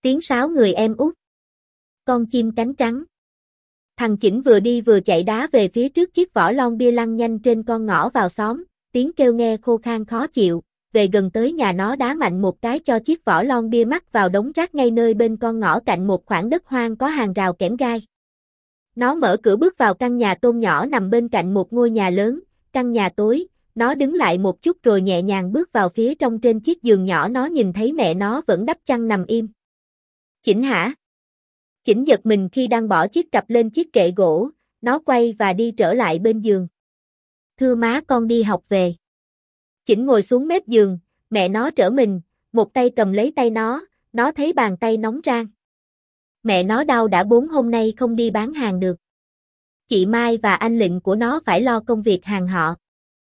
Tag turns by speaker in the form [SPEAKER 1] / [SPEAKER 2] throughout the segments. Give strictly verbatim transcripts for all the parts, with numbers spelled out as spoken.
[SPEAKER 1] Tiếng sáo người em út. Con chim cánh trắng. Thằng Chỉnh vừa đi vừa chạy đá về phía trước chiếc vỏ lon bia lăn nhanh trên con ngõ vào xóm, tiếng kêu nghe khô khan khó chịu, về gần tới nhà nó đá mạnh một cái cho chiếc vỏ lon bia mắc vào đống rác ngay nơi bên con ngõ cạnh một khoảng đất hoang có hàng rào kẽm gai. Nó mở cửa bước vào căn nhà tôn nhỏ nằm bên cạnh một ngôi nhà lớn, căn nhà tối, nó đứng lại một chút rồi nhẹ nhàng bước vào phía trong. Trên chiếc giường nhỏ nó nhìn thấy mẹ nó vẫn đắp chăn nằm im. Chỉnh hả? Chỉnh giật mình khi đang bỏ chiếc cặp lên chiếc kệ gỗ, nó quay và đi trở lại bên giường. Thưa má, con đi học về. Chỉnh ngồi xuống mép giường, mẹ nó trở mình, một tay cầm lấy tay nó, nó thấy bàn tay nóng rang. Mẹ nó đau đã bốn hôm nay không đi bán hàng được. Chị Mai và anh Lịnh của nó phải lo công việc hàng họ.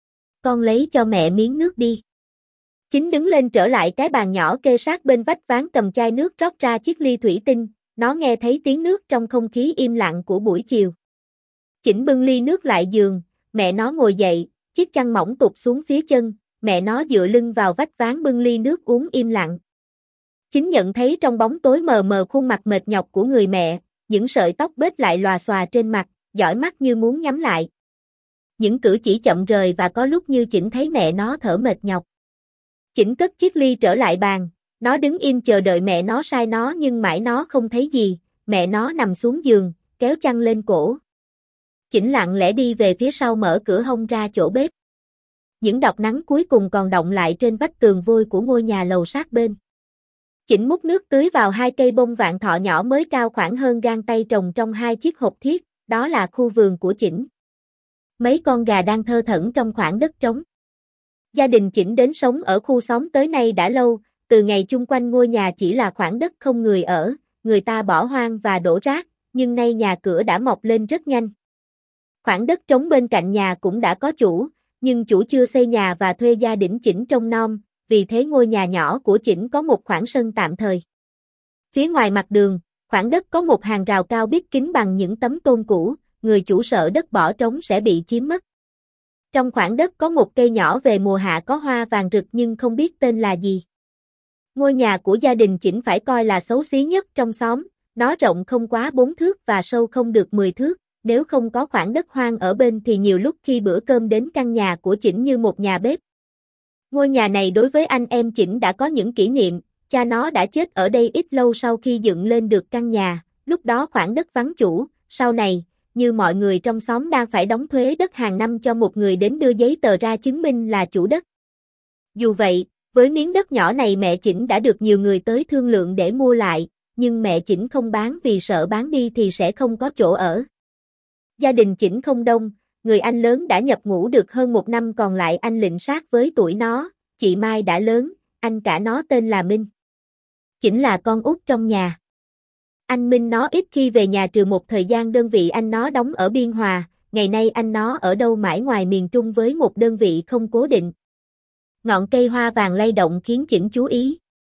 [SPEAKER 1] Con lấy cho mẹ miếng nước đi. Chính đứng lên trở lại cái bàn nhỏ kê sát bên vách ván, cầm chai nước rót ra chiếc ly thủy tinh, nó nghe thấy tiếng nước trong không khí im lặng của buổi chiều. Chỉnh bưng ly nước lại giường, mẹ nó ngồi dậy, chiếc chăn mỏng tụt xuống phía chân, mẹ nó dựa lưng vào vách ván bưng ly nước uống im lặng. Chính nhận thấy trong bóng tối mờ mờ khuôn mặt mệt nhọc của người mẹ, những sợi tóc bết lại lòa xòa trên mặt, dõi mắt như muốn nhắm lại. Những cử chỉ chậm rời và có lúc như Chỉnh thấy mẹ nó thở mệt nhọc. Chỉnh cất chiếc ly trở lại bàn, nó đứng im chờ đợi mẹ nó sai nó nhưng mãi nó không thấy gì, mẹ nó nằm xuống giường, kéo chăn lên cổ. Chỉnh lặng lẽ đi về phía sau mở cửa hông ra chỗ bếp. Những đọt nắng cuối cùng còn đọng lại trên vách tường vôi của ngôi nhà lầu sát bên. Chỉnh múc nước tưới vào hai cây bông vạn thọ nhỏ mới cao khoảng hơn gang tay trồng trong hai chiếc hộp thiết, đó là khu vườn của Chỉnh. Mấy con gà đang thơ thẩn trong khoảng đất trống. Gia đình Chỉnh đến sống ở khu xóm tới nay đã lâu, từ ngày chung quanh ngôi nhà chỉ là khoảng đất không người ở, người ta bỏ hoang và đổ rác, nhưng nay nhà cửa đã mọc lên rất nhanh. Khoảng đất trống bên cạnh nhà cũng đã có chủ, nhưng chủ chưa xây nhà và thuê gia đình Chỉnh trông nom, vì thế ngôi nhà nhỏ của Chỉnh có một khoảng sân tạm thời. Phía ngoài mặt đường, khoảng đất có một hàng rào cao bít kín bằng những tấm tôn cũ, người chủ sợ đất bỏ trống sẽ bị chiếm mất. Trong khoảng đất có một cây nhỏ về mùa hạ có hoa vàng rực nhưng không biết tên là gì. Ngôi nhà của gia đình Chỉnh phải coi là xấu xí nhất trong xóm, nó rộng không quá bốn thước và sâu không được mười thước, nếu không có khoảng đất hoang ở bên thì nhiều lúc khi bữa cơm đến căn nhà của Chỉnh như một nhà bếp. Ngôi nhà này đối với anh em Chỉnh đã có những kỷ niệm, cha nó đã chết ở đây ít lâu sau khi dựng lên được căn nhà, lúc đó khoảng đất vắng chủ, sau này, như mọi người trong xóm đang phải đóng thuế đất hàng năm cho một người đến đưa giấy tờ ra chứng minh là chủ đất. Dù vậy, với miếng đất nhỏ này mẹ Chỉnh đã được nhiều người tới thương lượng để mua lại, nhưng mẹ Chỉnh không bán vì sợ bán đi thì sẽ không có chỗ ở. Gia đình Chỉnh không đông, người anh lớn đã nhập ngũ được hơn một năm, còn lại anh Lịnh sát với tuổi nó, chị Mai đã lớn, anh cả nó tên là Minh. Chỉnh là con út trong nhà. Anh Minh nó ít khi về nhà trừ một thời gian đơn vị anh nó đóng ở Biên Hòa, ngày nay anh nó ở đâu mãi ngoài miền Trung với một đơn vị không cố định. Ngọn cây hoa vàng lay động khiến Chỉnh chú ý.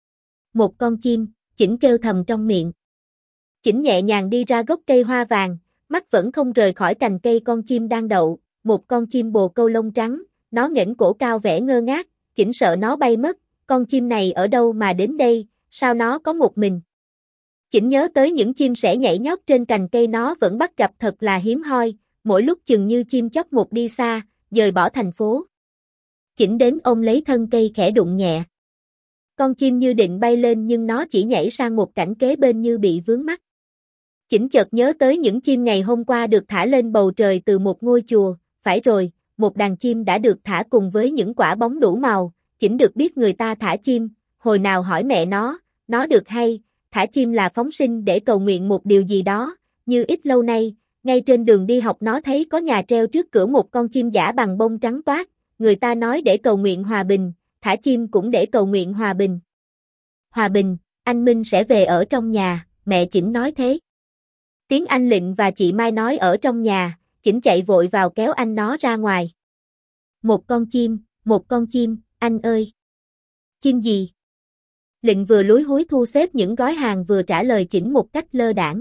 [SPEAKER 1] Một con chim, Chỉnh kêu thầm trong miệng. Chỉnh nhẹ nhàng đi ra gốc cây hoa vàng, mắt vẫn không rời khỏi cành cây con chim đang đậu, một con chim bồ câu lông trắng, nó nghển cổ cao vẻ ngơ ngác, Chỉnh sợ nó bay mất, con chim này ở đâu mà đến đây, sao nó có một mình. Chỉnh nhớ tới những chim sẻ nhảy nhót trên cành cây nó vẫn bắt gặp thật là hiếm hoi, mỗi lúc chừng như chim chóc một đi xa, dời bỏ thành phố. Chỉnh đến ôm lấy thân cây khẽ đụng nhẹ. Con chim như định bay lên nhưng nó chỉ nhảy sang một cảnh kế bên như bị vướng mắc. Chỉnh chợt nhớ tới những chim ngày hôm qua được thả lên bầu trời từ một ngôi chùa, phải rồi, một đàn chim đã được thả cùng với những quả bóng đủ màu, Chỉnh được biết người ta thả chim, hồi nào hỏi mẹ nó, nó được hay, thả chim là phóng sinh để cầu nguyện một điều gì đó, như ít lâu nay, ngay trên đường đi học nó thấy có nhà treo trước cửa một con chim giả bằng bông trắng toát, người ta nói để cầu nguyện hòa bình, thả chim cũng để cầu nguyện hòa bình. Hòa bình, anh Minh sẽ về ở trong nhà, mẹ Chỉnh nói thế. Tiếng anh Lịnh và chị Mai nói ở trong nhà, Chỉnh chạy vội vào kéo anh nó ra ngoài. Một con chim, một con chim, anh ơi. Chim gì? Lịnh vừa lúi húi thu xếp những gói hàng vừa trả lời Chỉnh một cách lơ đãng.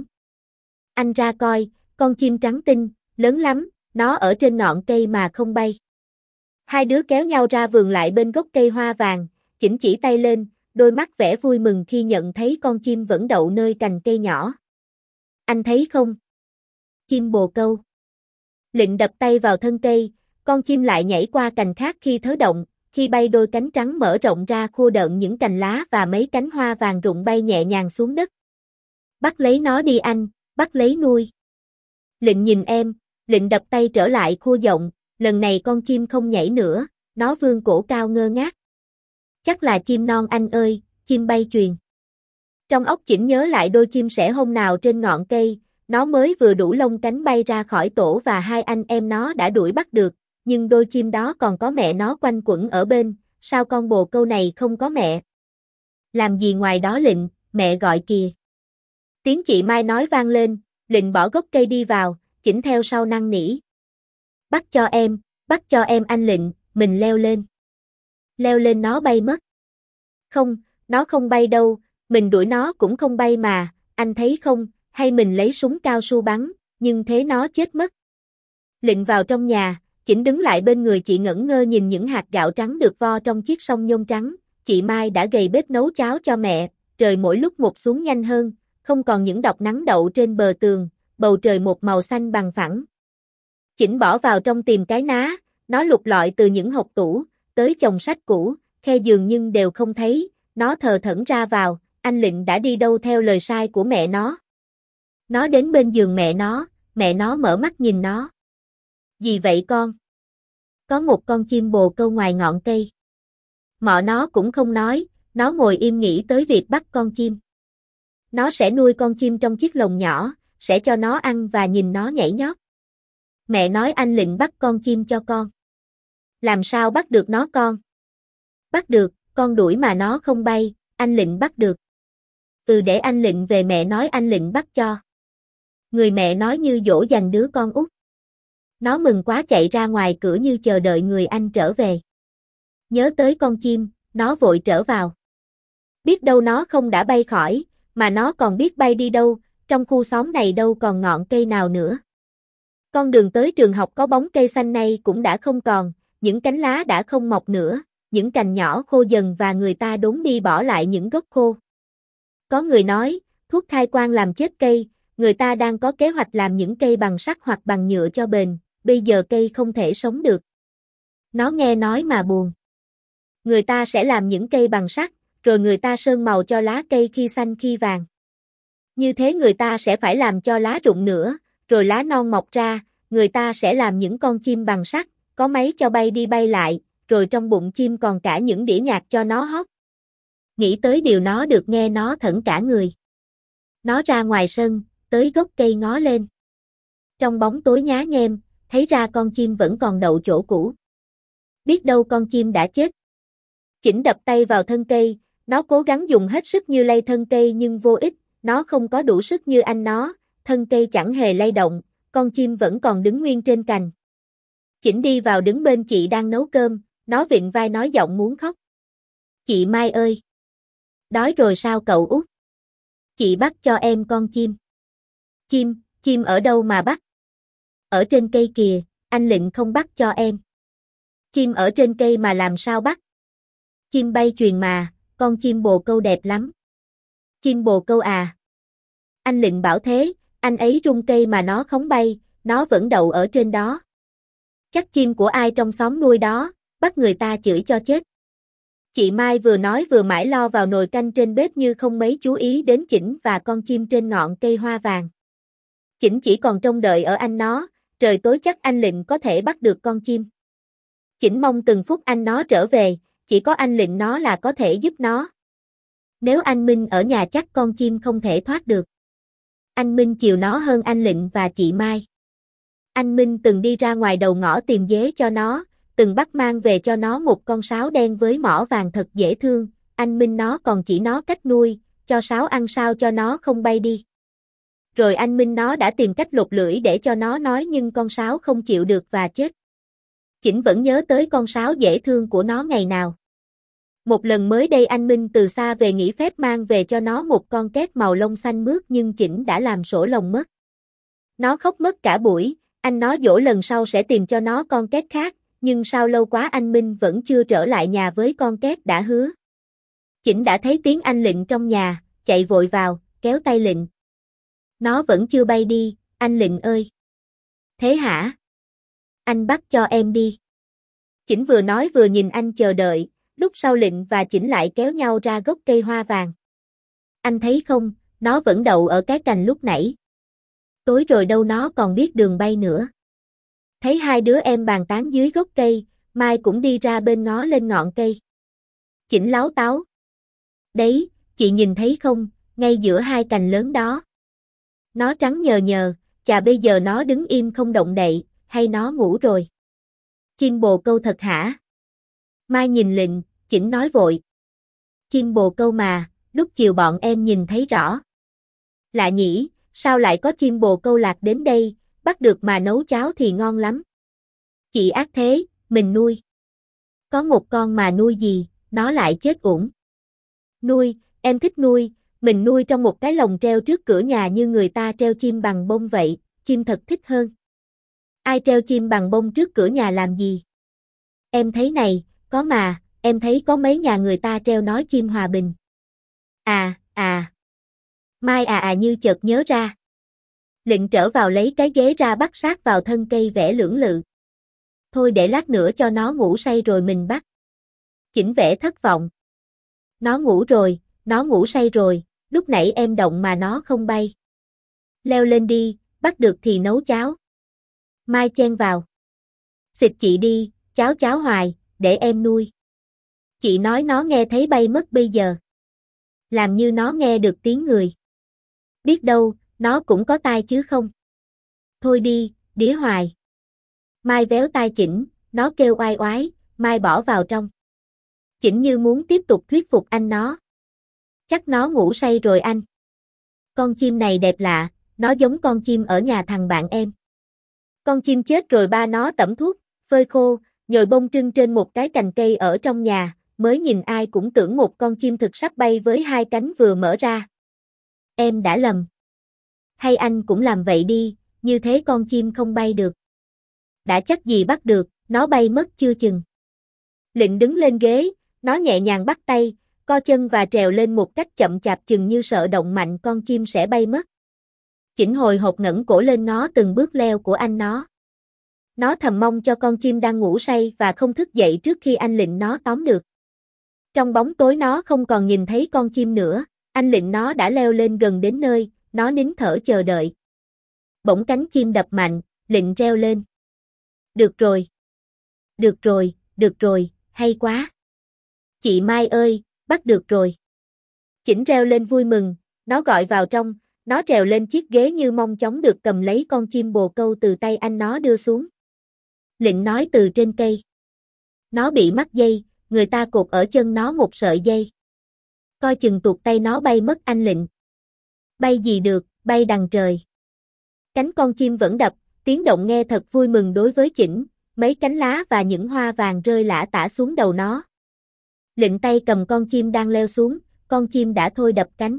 [SPEAKER 1] Anh ra coi, con chim trắng tinh, lớn lắm, nó ở trên ngọn cây mà không bay. Hai đứa kéo nhau ra vườn lại bên gốc cây hoa vàng, Chỉnh chỉ tay lên, đôi mắt vẻ vui mừng khi nhận thấy con chim vẫn đậu nơi cành cây nhỏ. Anh thấy không? Chim bồ câu. Lệnh đập tay vào thân cây, con chim lại nhảy qua cành khác khi thớ động, khi bay đôi cánh trắng mở rộng ra khô đợn những cành lá và mấy cánh hoa vàng rụng bay nhẹ nhàng xuống đất. Bắt lấy nó đi anh, bắt lấy nuôi. Lệnh nhìn em, lệnh đập tay trở lại khô giọng, lần này con chim không nhảy nữa, nó vươn cổ cao ngơ ngác. Chắc là chim non anh ơi, chim bay chuyền. Trong óc Chỉnh nhớ lại đôi chim sẻ hôm nào trên ngọn cây, nó mới vừa đủ lông cánh bay ra khỏi tổ và hai anh em nó đã đuổi bắt được, nhưng đôi chim đó còn có mẹ nó quanh quẩn ở bên, sao con bồ câu này không có mẹ? Làm gì ngoài đó Lệnh, mẹ gọi kìa. Tiếng chị Mai nói vang lên, Lệnh bỏ gốc cây đi vào, Chỉnh theo sau năn nỉ. Bắt cho em, bắt cho em anh Lệnh, mình leo lên. Leo lên nó bay mất. Không, nó không bay đâu, mình đuổi nó cũng không bay mà, anh thấy không, hay mình lấy súng cao su bắn, nhưng thế nó chết mất. Lệnh vào trong nhà, Chỉnh đứng lại bên người chị ngẩn ngơ nhìn những hạt gạo trắng được vo trong chiếc sông nhôm trắng, chị Mai đã gầy bếp nấu cháo cho mẹ, trời mỗi lúc một xuống nhanh hơn, không còn những đọt nắng đậu trên bờ tường, bầu trời một màu xanh bằng phẳng. Chỉnh bỏ vào trong tìm cái ná, nó lục lọi từ những hộc tủ, tới chồng sách cũ, khe giường nhưng đều không thấy, nó thờ thẫn ra vào, anh Lệnh đã đi đâu theo lời sai của mẹ nó. Nó đến bên giường mẹ nó, mẹ nó mở mắt nhìn nó. Gì vậy con? Có một con chim bồ câu ngoài ngọn cây. Mọ nó cũng không nói, nó ngồi im nghĩ tới việc bắt con chim. Nó sẽ nuôi con chim trong chiếc lồng nhỏ, sẽ cho nó ăn và nhìn nó nhảy nhót. Mẹ nói anh Lệnh bắt con chim cho con. Làm sao bắt được nó con? Bắt được, con đuổi mà nó không bay, anh Lệnh bắt được. Ừ để anh Lệnh về mẹ nói anh Lệnh bắt cho. Người mẹ nói như dỗ dành đứa con út. Nó mừng quá chạy ra ngoài cửa như chờ đợi người anh trở về. Nhớ tới con chim, nó vội trở vào. Biết đâu nó không đã bay khỏi, mà nó còn biết bay đi đâu, trong khu xóm này đâu còn ngọn cây nào nữa. Con đường tới trường học có bóng cây xanh nay cũng đã không còn, những cánh lá đã không mọc nữa, những cành nhỏ khô dần và người ta đốn đi bỏ lại những gốc khô. Có người nói, thuốc khai quang làm chết cây, người ta đang có kế hoạch làm những cây bằng sắt hoặc bằng nhựa cho bền, bây giờ cây không thể sống được. Nó nghe nói mà buồn. Người ta sẽ làm những cây bằng sắt, rồi người ta sơn màu cho lá cây khi xanh khi vàng. Như thế người ta sẽ phải làm cho lá rụng nữa, rồi lá non mọc ra, người ta sẽ làm những con chim bằng sắt, có máy cho bay đi bay lại, rồi trong bụng chim còn cả những đĩa nhạc cho nó hót. Nghĩ tới điều nó được nghe nó thẫn cả người. Nó ra ngoài sân, tới gốc cây ngó lên. Trong bóng tối nhá nhem, thấy ra con chim vẫn còn đậu chỗ cũ. Biết đâu con chim đã chết. Chỉnh đập tay vào thân cây, nó cố gắng dùng hết sức như lay thân cây nhưng vô ích, nó không có đủ sức như anh nó, thân cây chẳng hề lay động, con chim vẫn còn đứng nguyên trên cành. Chỉnh đi vào đứng bên chị đang nấu cơm, nó vịn vai nói giọng muốn khóc. Chị Mai ơi! Đói rồi sao cậu út? Chị bắt cho em con chim. Chim, chim ở đâu mà bắt? Ở trên cây kìa, anh Lệnh không bắt cho em. Chim ở trên cây mà làm sao bắt? Chim bay chuyền mà, con chim bồ câu đẹp lắm. Chim bồ câu à? Anh Lệnh bảo thế, anh ấy rung cây mà nó không bay, nó vẫn đậu ở trên đó. Chắc chim của ai trong xóm nuôi đó, bắt người ta chửi cho chết. Chị Mai vừa nói vừa mãi lo vào nồi canh trên bếp như không mấy chú ý đến Chỉnh và con chim trên ngọn cây hoa vàng. Chỉnh chỉ còn trông đợi ở anh nó, trời tối chắc anh Lệnh có thể bắt được con chim. Chỉnh mong từng phút anh nó trở về, chỉ có anh Lệnh nó là có thể giúp nó. Nếu anh Minh ở nhà chắc con chim không thể thoát được. Anh Minh chiều nó hơn anh Lệnh và chị Mai. Anh Minh từng đi ra ngoài đầu ngõ tìm dế cho nó, từng bắt mang về cho nó một con sáo đen với mỏ vàng thật dễ thương, anh Minh nó còn chỉ nó cách nuôi, cho sáo ăn sao cho nó không bay đi. Rồi anh Minh nó đã tìm cách lột lưỡi để cho nó nói nhưng con sáo không chịu được và chết. Chỉnh vẫn nhớ tới con sáo dễ thương của nó ngày nào. Một lần mới đây anh Minh từ xa về nghỉ phép mang về cho nó một con két màu lông xanh mướt nhưng Chỉnh đã làm sổ lồng mất. Nó khóc mất cả buổi, anh nó dỗ lần sau sẽ tìm cho nó con két khác, nhưng sao lâu quá anh Minh vẫn chưa trở lại nhà với con két đã hứa. Chỉnh đã thấy tiếng anh Lịnh trong nhà, chạy vội vào, kéo tay Lịnh. Nó vẫn chưa bay đi, anh Lịnh ơi. Thế hả? Anh bắt cho em đi. Chỉnh vừa nói vừa nhìn anh chờ đợi, lúc sau Lịnh và Chỉnh lại kéo nhau ra gốc cây hoa vàng. Anh thấy không, nó vẫn đậu ở cái cành lúc nãy. Tối rồi đâu nó còn biết đường bay nữa. Thấy hai đứa em bàn tán dưới gốc cây, Mai cũng đi ra bên ngó lên ngọn cây. Chỉnh láo táo. Đấy, chị nhìn thấy không, ngay giữa hai cành lớn đó. Nó trắng nhờ nhờ, chà bây giờ nó đứng im không động đậy, hay nó ngủ rồi? Chim bồ câu thật hả? Mai nhìn Lịnh, Chỉnh nói vội. Chim bồ câu mà, lúc chiều bọn em nhìn thấy rõ. Lạ nhỉ, sao lại có chim bồ câu lạc đến đây, bắt được mà nấu cháo thì ngon lắm. Chị ác thế, mình nuôi. Có một con mà nuôi gì, nó lại chết uổng. Nuôi, em thích nuôi, mình nuôi trong một cái lồng treo trước cửa nhà như người ta treo chim bằng bông vậy, chim thật thích hơn. Ai treo chim bằng bông trước cửa nhà làm gì? Em thấy này, có mà, em thấy có mấy nhà người ta treo nói chim hòa bình. À, à. Mai à à như chợt nhớ ra. Lịnh trở vào lấy cái ghế ra bắt sát vào thân cây vẽ lưỡng lự. Thôi để lát nữa cho nó ngủ say rồi mình bắt. Chỉnh vẽ thất vọng. Nó ngủ rồi, nó ngủ say rồi, lúc nãy em động mà nó không bay. Leo lên đi, bắt được thì nấu cháo. Mai chen vào. Xịt chị đi, cháo cháo hoài, để em nuôi. Chị nói nó nghe thấy bay mất bây giờ. Làm như nó nghe được tiếng người. Biết đâu, nó cũng có tai chứ không. Thôi đi, đĩa hoài. Mai véo tai Chỉnh, nó kêu oai oái, Mai bỏ vào trong. Chỉnh như muốn tiếp tục thuyết phục anh nó. Chắc nó ngủ say rồi anh. Con chim này đẹp lạ, nó giống con chim ở nhà thằng bạn em. Con chim chết rồi ba nó tẩm thuốc, phơi khô, nhồi bông trưng trên một cái cành cây ở trong nhà, mới nhìn ai cũng tưởng một con chim thực sắp bay với hai cánh vừa mở ra. Em đã lầm. Hay anh cũng làm vậy đi, như thế con chim không bay được. Đã chắc gì bắt được, nó bay mất chưa chừng. Lịnh đứng lên ghế, nó nhẹ nhàng bắt tay, co chân và trèo lên một cách chậm chạp chừng như sợ động mạnh con chim sẽ bay mất. Chỉnh hồi hộp ngẩng cổ lên nó từng bước leo của anh nó. Nó thầm mong cho con chim đang ngủ say và không thức dậy trước khi anh Lịnh nó tóm được. Trong bóng tối nó không còn nhìn thấy con chim nữa, anh Lịnh nó đã leo lên gần đến nơi, nó nín thở chờ đợi. Bỗng cánh chim đập mạnh, Lịnh reo lên. Được rồi. Được rồi, được rồi, hay quá. Chị Mai ơi, bắt được rồi. Chỉnh reo lên vui mừng, nó gọi vào trong, nó trèo lên chiếc ghế như mong chóng được cầm lấy con chim bồ câu từ tay anh nó đưa xuống. Lịnh nói từ trên cây. Nó bị mắc dây, người ta cột ở chân nó một sợi dây. Coi chừng tuột tay nó bay mất anh Lịnh. Bay gì được, bay đằng trời. Cánh con chim vẫn đập, tiếng động nghe thật vui mừng đối với Chỉnh, mấy cánh lá và những hoa vàng rơi lả tả xuống đầu nó. Lịnh tay cầm con chim đang leo xuống, con chim đã thôi đập cánh.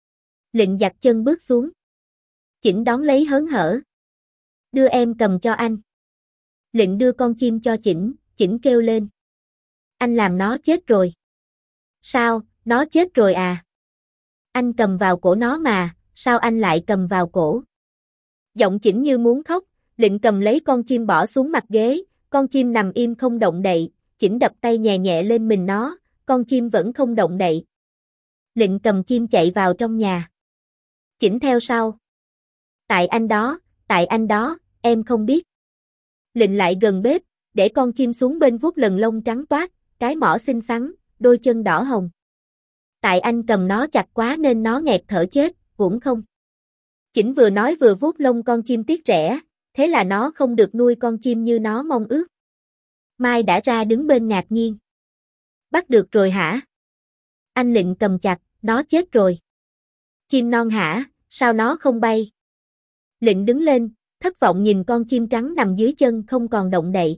[SPEAKER 1] Lịnh giặt chân bước xuống. Chỉnh đón lấy hớn hở. Đưa em cầm cho anh. Lịnh đưa con chim cho Chỉnh, Chỉnh kêu lên. Anh làm nó chết rồi. Sao, nó chết rồi à? Anh cầm vào cổ nó mà, sao anh lại cầm vào cổ? Giọng Chỉnh như muốn khóc, Lịnh cầm lấy con chim bỏ xuống mặt ghế, con chim nằm im không động đậy, Chỉnh đập tay nhẹ nhẹ lên mình nó, con chim vẫn không động đậy. Lịnh cầm chim chạy vào trong nhà. Chỉnh theo sau. Tại anh đó, tại anh đó, em không biết. Lịnh lại gần bếp, để con chim xuống bên vuốt lần lông trắng toát, cái mỏ xinh xắn, đôi chân đỏ hồng. Tại anh cầm nó chặt quá nên nó nghẹt thở chết, cũng không. Chỉnh vừa nói vừa vuốt lông con chim tiếc rẻ, thế là nó không được nuôi con chim như nó mong ước. Mai đã ra đứng bên ngạc nhiên. Bắt được rồi hả? Anh Lịnh cầm chặt, nó chết rồi. Chim non hả, sao nó không bay? Lịnh đứng lên, thất vọng nhìn con chim trắng nằm dưới chân không còn động đậy.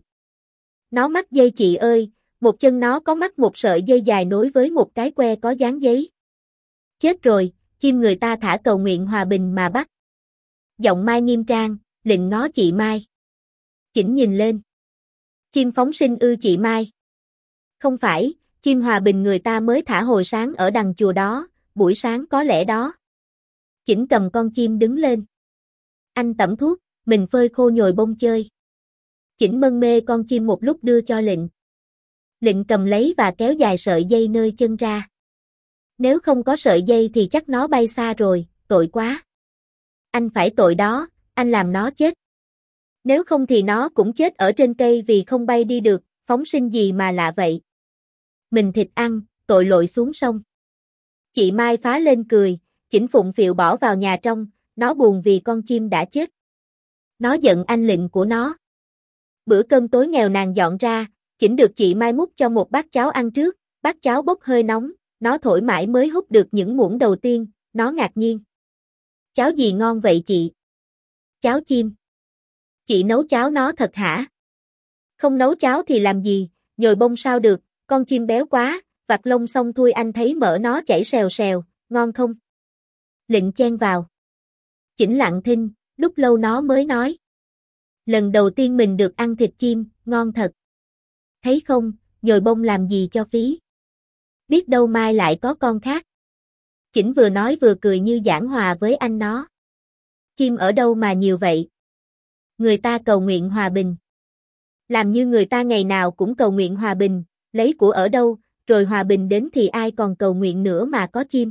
[SPEAKER 1] Nó mắc dây chị ơi, một chân nó có mắc một sợi dây dài nối với một cái que có dán giấy. Chết rồi, chim người ta thả cầu nguyện hòa bình mà bắt. Giọng Mai nghiêm trang, Lịnh ngó chị Mai. Chỉnh nhìn lên. Chim phóng sinh ư chị Mai? Không phải, chim hòa bình người ta mới thả hồi sáng ở đằng chùa đó, buổi sáng có lẽ đó. Chỉnh cầm con chim đứng lên. Anh tẩm thuốc, mình phơi khô nhồi bông chơi. Chỉnh mân mê con chim một lúc đưa cho Lịnh. Lịnh cầm lấy và kéo dài sợi dây nơi chân ra. Nếu không có sợi dây thì chắc nó bay xa rồi, tội quá. Anh phải tội đó, anh làm nó chết. Nếu không thì nó cũng chết ở trên cây vì không bay đi được, phóng sinh gì mà lạ vậy. Mình thịt ăn, tội lội xuống sông. Chị Mai phá lên cười, Chỉnh phụng phịu bỏ vào nhà trong, nó buồn vì con chim đã chết. Nó giận anh Lịnh của nó. Bữa cơm tối nghèo nàn dọn ra, Chỉnh được chị Mai múc cho một bát cháo ăn trước, bát cháo bốc hơi nóng, nó thổi mãi mới húp được những muỗng đầu tiên, nó ngạc nhiên. Cháo gì ngon vậy chị? Cháo chim. Chị nấu cháo nó thật hả? Không nấu cháo thì làm gì, nhồi bông sao được, con chim béo quá, vặt lông xong thui anh thấy mỡ nó chảy xèo xèo, ngon không? Lịnh chen vào. Chỉnh lặng thinh, lúc lâu nó mới nói. Lần đầu tiên mình được ăn thịt chim, ngon thật. Thấy không, nhồi bông làm gì cho phí. Biết đâu mai lại có con khác. Chỉnh vừa nói vừa cười như giảng hòa với anh nó. Chim ở đâu mà nhiều vậy? Người ta cầu nguyện hòa bình. Làm như người ta ngày nào cũng cầu nguyện hòa bình, lấy của ở đâu, rồi hòa bình đến thì ai còn cầu nguyện nữa mà có chim.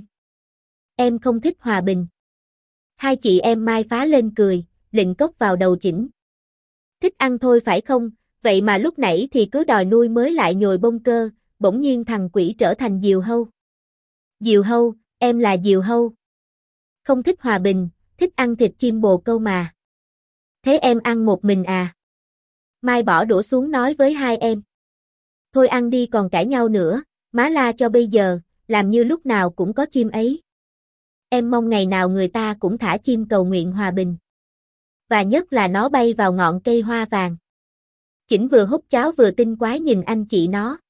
[SPEAKER 1] Em không thích hòa bình. Hai chị em Mai phá lên cười, Lịnh cốc vào đầu Chỉnh. Thích ăn thôi phải không, vậy mà lúc nãy thì cứ đòi nuôi mới lại nhồi bông cơ, bỗng nhiên thằng quỷ trở thành diều hâu. Diều hâu, em là diều hâu. Không thích hòa bình, thích ăn thịt chim bồ câu mà. Thế em ăn một mình à? Mai bỏ đũa xuống nói với hai em. Thôi ăn đi còn cãi nhau nữa, má la cho bây giờ, làm như lúc nào cũng có chim ấy. Em mong ngày nào người ta cũng thả chim cầu nguyện hòa bình. Và nhất là nó bay vào ngọn cây hoa vàng. Chỉnh vừa hút cháo vừa tinh quái nhìn anh chị nó.